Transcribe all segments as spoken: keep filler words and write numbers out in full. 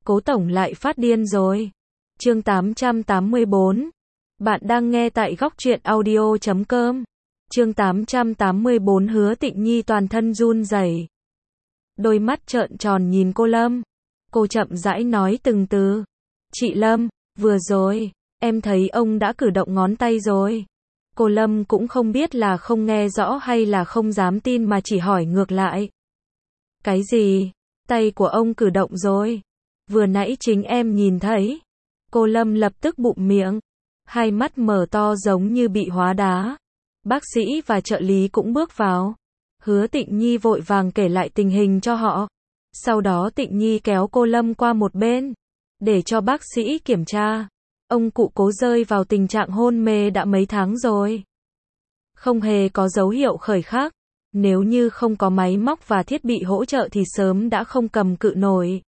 Cố tổng lại phát điên rồi. Chương tám trăm tám mươi bốn. Bạn đang nghe tại góc truyện audio chấm com. Chương tám trăm tám mươi bốn. Hứa Tịnh Nhi toàn thân run rẩy. Đôi mắt trợn tròn nhìn cô Lâm. Cô chậm rãi nói từng từ. Chị Lâm, vừa rồi, em thấy ông đã cử động ngón tay rồi. Cô Lâm cũng không biết là không nghe rõ hay là không dám tin mà chỉ hỏi ngược lại. Cái gì? Tay của ông cử động rồi. Vừa nãy chính em nhìn thấy. Cô Lâm lập tức bụm miệng. Hai mắt mở to giống như bị hóa đá. Bác sĩ và trợ lý cũng bước vào. Hứa Tịnh Nhi vội vàng kể lại tình hình cho họ. Sau đó Tịnh Nhi kéo cô Lâm qua một bên. Để cho bác sĩ kiểm tra. Ông cụ Cố rơi vào tình trạng hôn mê đã mấy tháng rồi. Không hề có dấu hiệu khởi khắc. Nếu như không có máy móc và thiết bị hỗ trợ thì sớm đã không cầm cự nổi.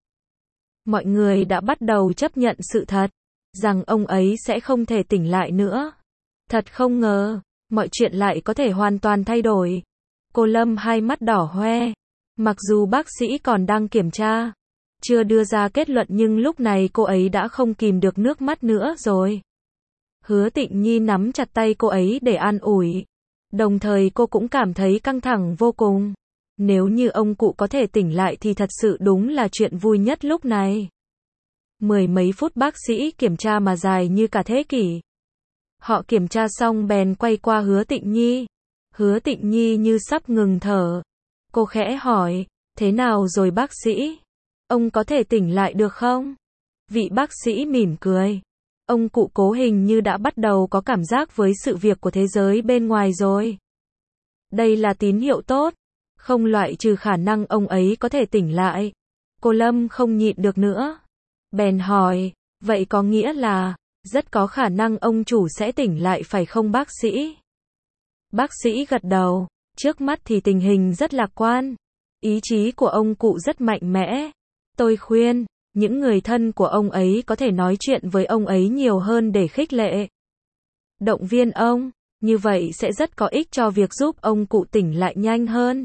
Mọi người đã bắt đầu chấp nhận sự thật, rằng ông ấy sẽ không thể tỉnh lại nữa. Thật không ngờ, mọi chuyện lại có thể hoàn toàn thay đổi. Cô Lâm hai mắt đỏ hoe. Mặc dù bác sĩ còn đang kiểm tra, chưa đưa ra kết luận nhưng lúc này cô ấy đã không kìm được nước mắt nữa rồi. Hứa Tịnh Nhi nắm chặt tay cô ấy để an ủi. Đồng thời cô cũng cảm thấy căng thẳng vô cùng. Nếu như ông cụ có thể tỉnh lại thì thật sự đúng là chuyện vui nhất lúc này. Mười mấy phút bác sĩ kiểm tra mà dài như cả thế kỷ. Họ kiểm tra xong bèn quay qua Hứa Tịnh Nhi. Hứa Tịnh Nhi như sắp ngừng thở. Cô khẽ hỏi, thế nào rồi bác sĩ? Ông có thể tỉnh lại được không? Vị bác sĩ mỉm cười. Ông cụ Cố hình như đã bắt đầu có cảm giác với sự việc của thế giới bên ngoài rồi. Đây là tín hiệu tốt. Không loại trừ khả năng ông ấy có thể tỉnh lại. Cô Lâm không nhịn được nữa. Bèn hỏi, vậy có nghĩa là, rất có khả năng ông chủ sẽ tỉnh lại phải không bác sĩ? Bác sĩ gật đầu, trước mắt thì tình hình rất lạc quan. Ý chí của ông cụ rất mạnh mẽ. Tôi khuyên, những người thân của ông ấy có thể nói chuyện với ông ấy nhiều hơn để khích lệ. Động viên ông, như vậy sẽ rất có ích cho việc giúp ông cụ tỉnh lại nhanh hơn.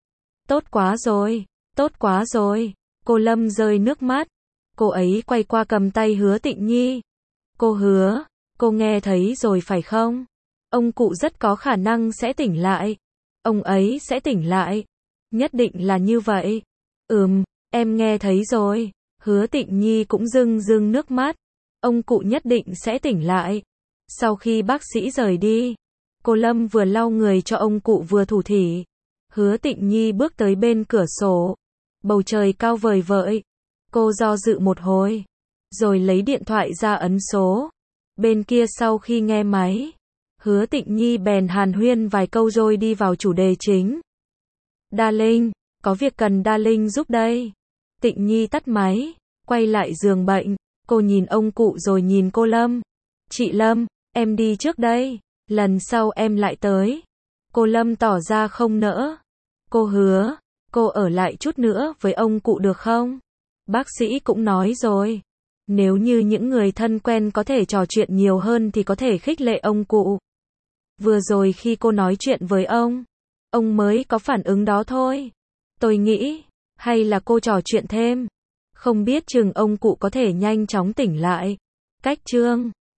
Tốt quá rồi, tốt quá rồi. Cô Lâm rơi nước mắt. Cô ấy quay qua cầm tay Hứa Tịnh Nhi. Cô Hứa, cô nghe thấy rồi phải không? Ông cụ rất có khả năng sẽ tỉnh lại. Ông ấy sẽ tỉnh lại. Nhất định là như vậy. Ừm, em nghe thấy rồi. Hứa Tịnh Nhi cũng rưng rưng nước mắt. Ông cụ nhất định sẽ tỉnh lại. Sau khi bác sĩ rời đi, cô Lâm vừa lau người cho ông cụ vừa thủ thỉ. Hứa Tịnh Nhi bước tới bên cửa sổ. Bầu trời cao vời vợi. Cô do dự một hồi, rồi lấy điện thoại ra ấn số. Bên kia sau khi nghe máy, Hứa Tịnh Nhi bèn hàn huyên vài câu rồi đi vào chủ đề chính. Darling, có việc cần Darling giúp đây. Tịnh Nhi tắt máy, quay lại giường bệnh. Cô nhìn ông cụ rồi nhìn cô Lâm. Chị Lâm, em đi trước đây, lần sau em lại tới. Cô Lâm tỏ ra không nỡ. Cô Hứa, cô ở lại chút nữa với ông cụ được không? Bác sĩ cũng nói rồi. Nếu như những người thân quen có thể trò chuyện nhiều hơn thì có thể khích lệ ông cụ. Vừa rồi khi cô nói chuyện với ông, ông mới có phản ứng đó thôi. Tôi nghĩ, hay là cô trò chuyện thêm. Không biết chừng ông cụ có thể nhanh chóng tỉnh lại. Cách chương